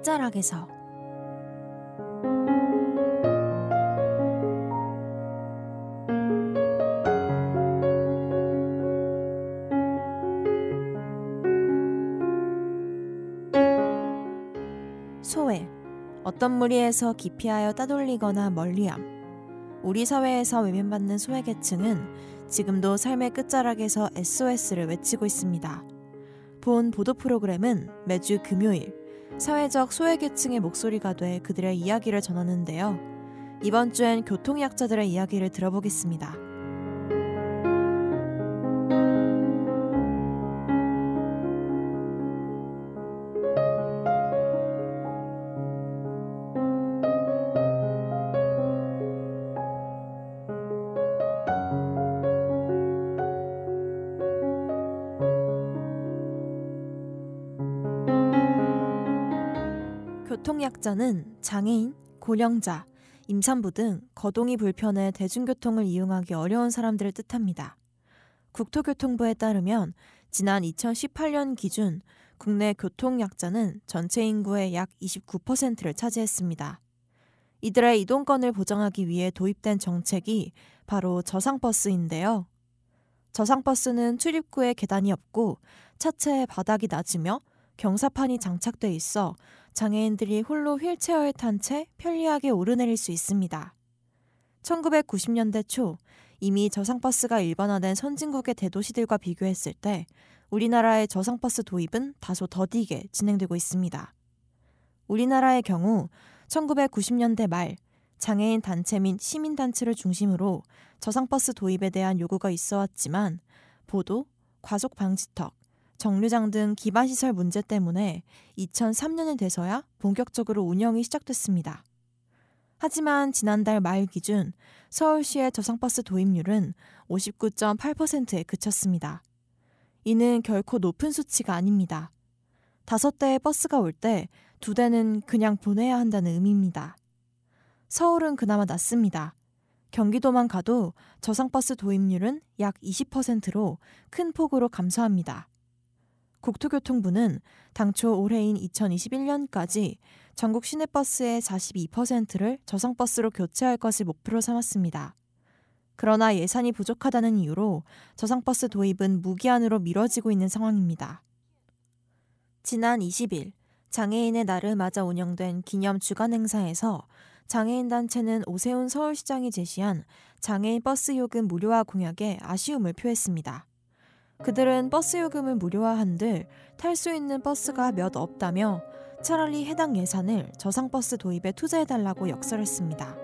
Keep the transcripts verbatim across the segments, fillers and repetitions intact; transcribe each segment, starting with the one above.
끝자락에서. 소외, 어떤 무리에서 기피하여 따돌리거나 멀리함. 우리 사회에서 외면받는 소외계층은 지금도 삶의 끝자락에서 에스오에스를 외치고 있습니다. 본 보도 프로그램은 매주 금요일 사회적 소외계층의 목소리가 돼 그들의 이야기를 전하는데요. 이번 주엔 교통약자들의 이야기를 들어보겠습니다. 교통약자는 장애인, 고령자, 임산부 등 거동이 불편해 대중교통을 이용하기 어려운 사람들을 뜻합니다. 국토교통부에 따르면 지난 이천십팔 년 기준 국내 교통약자는 전체 인구의 약 이십구 퍼센트를 차지했습니다. 이들의 이동권을 보장하기 위해 도입된 정책이 바로 저상버스인데요. 저상버스는 출입구에 계단이 없고 차체의 바닥이 낮으며 경사판이 장착돼 있어 장애인들이 홀로 휠체어에 탄 채 편리하게 오르내릴 수 있습니다. 천구백구십 년대 초 이미 저상버스가 일반화된 선진국의 대도시들과 비교했을 때 우리나라의 저상버스 도입은 다소 더디게 진행되고 있습니다. 우리나라의 경우 천구백구십 년대 말 장애인 단체 및 시민단체를 중심으로 저상버스 도입에 대한 요구가 있어왔지만 보도, 과속 방지턱, 정류장 등 기반시설 문제 때문에 이천삼 년이 돼서야 본격적으로 운영이 시작됐습니다. 하지만 지난달 말 기준 서울시의 저상버스 도입률은 오십구 점 팔 퍼센트에 그쳤습니다. 이는 결코 높은 수치가 아닙니다. 다섯 대의 버스가 올 때 두 대는 그냥 보내야 한다는 의미입니다. 서울은 그나마 낫습니다. 경기도만 가도 저상버스 도입률은 약 이십 퍼센트로 큰 폭으로 감소합니다. 국토교통부는 당초 올해인 이천이십일 년까지 전국 시내버스의 사십이 퍼센트를 저상버스로 교체할 것을 목표로 삼았습니다. 그러나 예산이 부족하다는 이유로 저상버스 도입은 무기한으로 미뤄지고 있는 상황입니다. 지난 이십 일 장애인의 날을 맞아 운영된 기념 주간 행사에서 장애인 단체는 오세훈 서울시장이 제시한 장애인 버스 요금 무료화 공약에 아쉬움을 표했습니다. 그들은 버스 요금을 무료화한들 탈 수 있는 버스가 몇 없다며 차라리 해당 예산을 저상버스 도입에 투자해달라고 역설했습니다.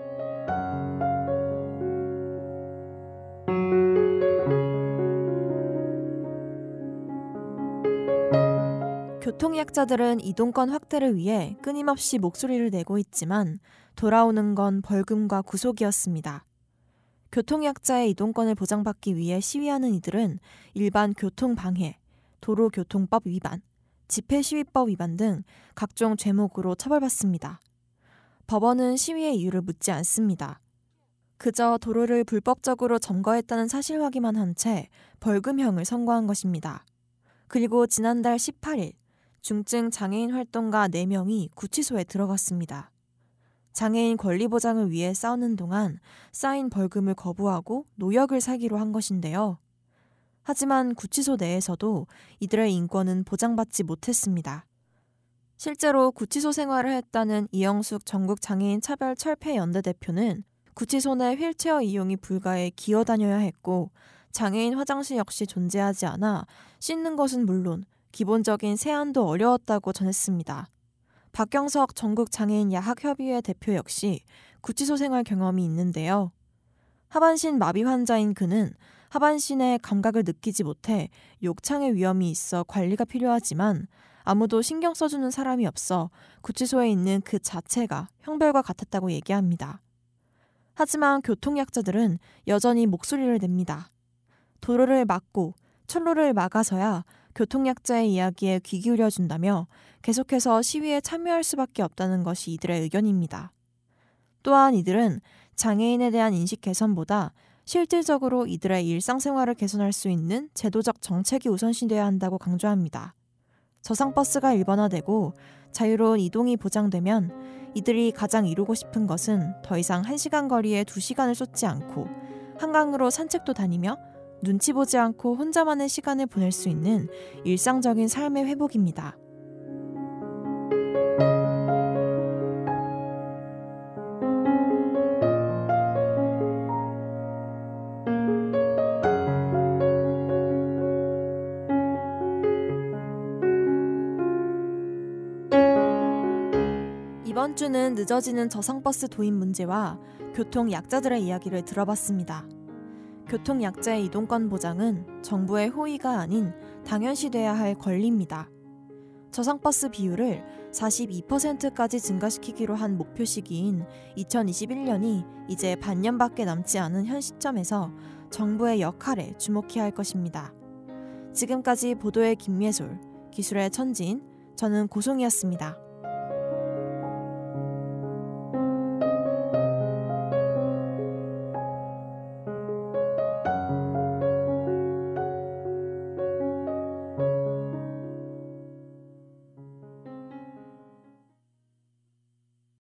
교통약자들은 이동권 확대를 위해 끊임없이 목소리를 내고 있지만 돌아오는 건 벌금과 구속이었습니다. 교통약자의 이동권을 보장받기 위해 시위하는 이들은 일반 교통방해, 도로교통법 위반, 집회시위법 위반 등 각종 죄목으로 처벌받습니다. 법원은 시위의 이유를 묻지 않습니다. 그저 도로를 불법적으로 점거했다는 사실 확인만 한 채 벌금형을 선고한 것입니다. 그리고 지난달 십팔 일 중증 장애인 활동가 네 명이 구치소에 들어갔습니다. 장애인 권리 보장을 위해 싸우는 동안 쌓인 벌금을 거부하고 노역을 살기로 한 것인데요. 하지만 구치소 내에서도 이들의 인권은 보장받지 못했습니다. 실제로 구치소 생활을 했다는 이영숙 전국장애인 차별철폐연대 대표는 구치소 내 휠체어 이용이 불가해 기어 다녀야 했고 장애인 화장실 역시 존재하지 않아 씻는 것은 물론 기본적인 세안도 어려웠다고 전했습니다. 박경석 전국장애인 야학협의회 대표 역시 구치소 생활 경험이 있는데요. 하반신 마비 환자인 그는 하반신의 감각을 느끼지 못해 욕창의 위험이 있어 관리가 필요하지만 아무도 신경 써주는 사람이 없어 구치소에 있는 그 자체가 형벌과 같았다고 얘기합니다. 하지만 교통약자들은 여전히 목소리를 냅니다. 도로를 막고 철로를 막아서야 교통약자의 이야기에 귀 기울여준다며 계속해서 시위에 참여할 수밖에 없다는 것이 이들의 의견입니다. 또한 이들은 장애인에 대한 인식 개선보다 실질적으로 이들의 일상생활을 개선할 수 있는 제도적 정책이 우선시돼야 한다고 강조합니다. 저상버스가 일반화되고 자유로운 이동이 보장되면 이들이 가장 이루고 싶은 것은 더 이상 한 시간 거리에 두 시간을 쏟지 않고 한강으로 산책도 다니며 눈치 보지 않고 혼자만의 시간을 보낼 수 있는 일상적인 삶의 회복입니다. 이번 주는 늦어지는 저상버스 도입 문제와 교통약자들의 이야기를 들어봤습니다. 교통약자의 이동권 보장은 정부의 호의가 아닌 당연시돼야 할 권리입니다. 저상버스 비율을 사십이 퍼센트까지 증가시키기로 한 목표 시기인 이천이십일 년이 이제 반년밖에 남지 않은 현 시점에서 정부의 역할에 주목해야 할 것입니다. 지금까지 보도의 김예솔, 기술의 천진, 저는 고송이었습니다.